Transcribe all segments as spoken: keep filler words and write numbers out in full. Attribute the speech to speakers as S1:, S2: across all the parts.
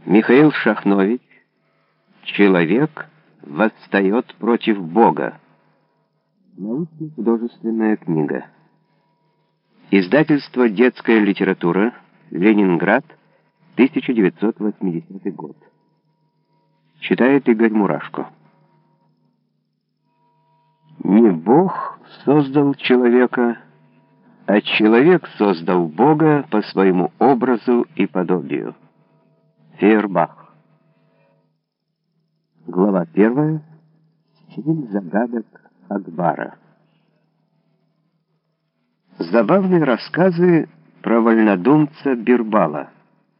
S1: Михаил Шахнович «Человек восстает против Бога». Научно-художественная книга. Издательство «Детская литература», Ленинград, тысяча девятьсот восьмидесятый год. Читает Игорь Мурашко. Не Бог создал человека, а человек создал Бога по своему образу и подобию. Фейербах. Глава первая. Семь загадок Акбара. Забавные рассказы про вольнодумца Бирбала.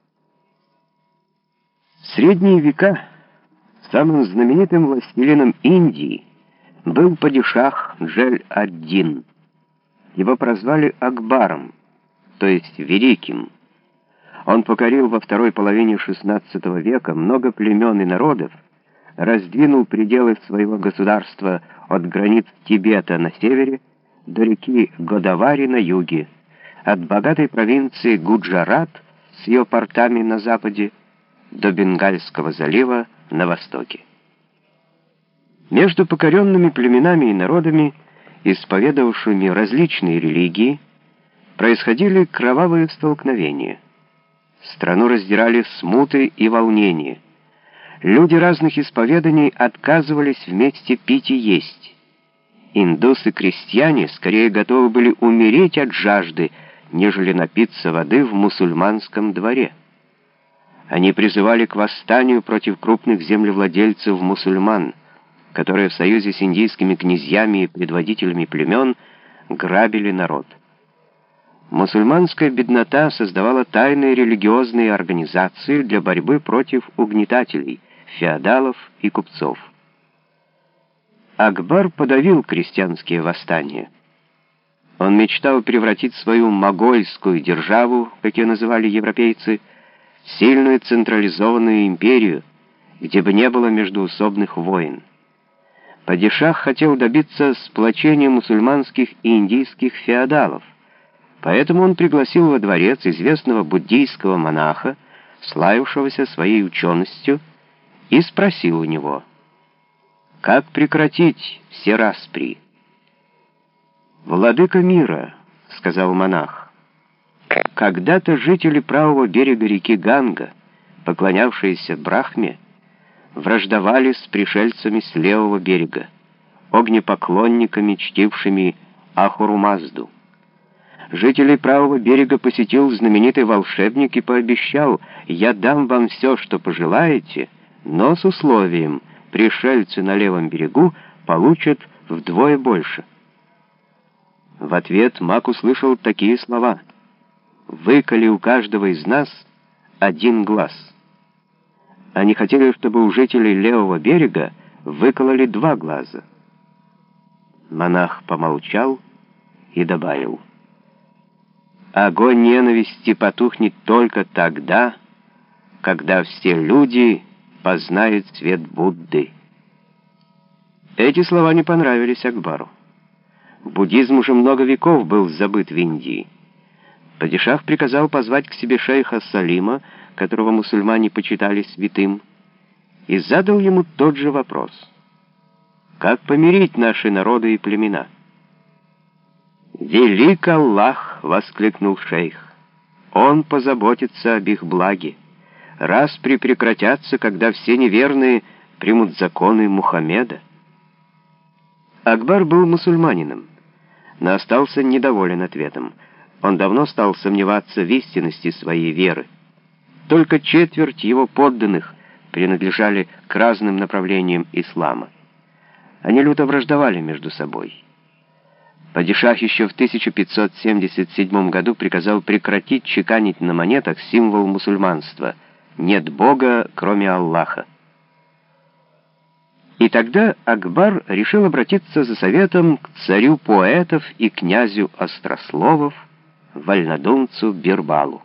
S1: В средние века самым знаменитым властелином Индии был падишах Джалаль-ад-Дин. Его прозвали Акбаром, то есть Великим. Он покорил во второй половине шестнадцатого века много племен и народов, раздвинул пределы своего государства от границ Тибета на севере до реки Годавари на юге, от богатой провинции Гуджарат с ее портами на западе до Бенгальского залива на востоке. Между покоренными племенами и народами, исповедовавшими различные религии, происходили кровавые столкновения. Страну раздирали смуты и волнения. Люди разных исповеданий отказывались вместе пить и есть. Индусы-крестьяне скорее готовы были умереть от жажды, нежели напиться воды в мусульманском дворе. Они призывали к восстанию против крупных землевладельцев-мусульман, которые в союзе с индийскими князьями и предводителями племен грабили народ. Мусульманская беднота создавала тайные религиозные организации для борьбы против угнетателей, феодалов и купцов. Акбар подавил крестьянские восстания. Он мечтал превратить свою могольскую державу, как ее называли европейцы, в сильную централизованную империю, где бы не было междоусобных войн. Падишах хотел добиться сплочения мусульманских и индийских феодалов, поэтому он пригласил во дворец известного буддийского монаха, славившегося своей ученостью, и спросил у него, как прекратить все распри. «Владыка мира», — сказал монах, — «когда-то жители правого берега реки Ганга, поклонявшиеся Брахме, враждовали с пришельцами с левого берега, огнепоклонниками, чтившими Ахуру-Мазду. Жителей правого берега посетил знаменитый волшебник и пообещал: «Я дам вам все, что пожелаете, но с условием: пришельцы на левом берегу получат вдвое больше». В ответ маг услышал такие слова: «Выколи у каждого из нас один глаз». Они хотели, чтобы у жителей левого берега выкололи два глаза. Монах помолчал и добавил: «Огонь ненависти потухнет только тогда, когда все люди познают свет Будды». Эти слова не понравились Акбару. Буддизм уже много веков был забыт в Индии. Падишах приказал позвать к себе шейха Салима, которого мусульмане почитали святым, и задал ему тот же вопрос: как помирить наши народы и племена? «Велик Аллах!» — воскликнул шейх. «Он позаботится об их благе. Распри прекратятся, когда все неверные примут законы Мухаммеда». Акбар был мусульманином, но остался недоволен ответом. Он давно стал сомневаться в истинности своей веры. Только четверть его подданных принадлежали к разным направлениям ислама. Они люто враждовали между собой. Падишах еще в тысяча пятьсот семьдесят седьмом году приказал прекратить чеканить на монетах символ мусульманства: «Нет Бога, кроме Аллаха». И тогда Акбар решил обратиться за советом к царю поэтов и князю острословов, вольнодумцу Бирбалу.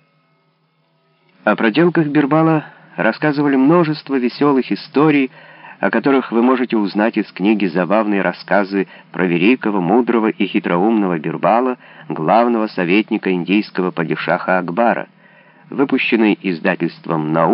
S1: О проделках Бирбала рассказывали множество веселых историй, о которых вы можете узнать из книги «Забавные рассказы про великого, мудрого и хитроумного Бирбала, главного советника индийского падишаха Акбара», выпущенной издательством «Наука»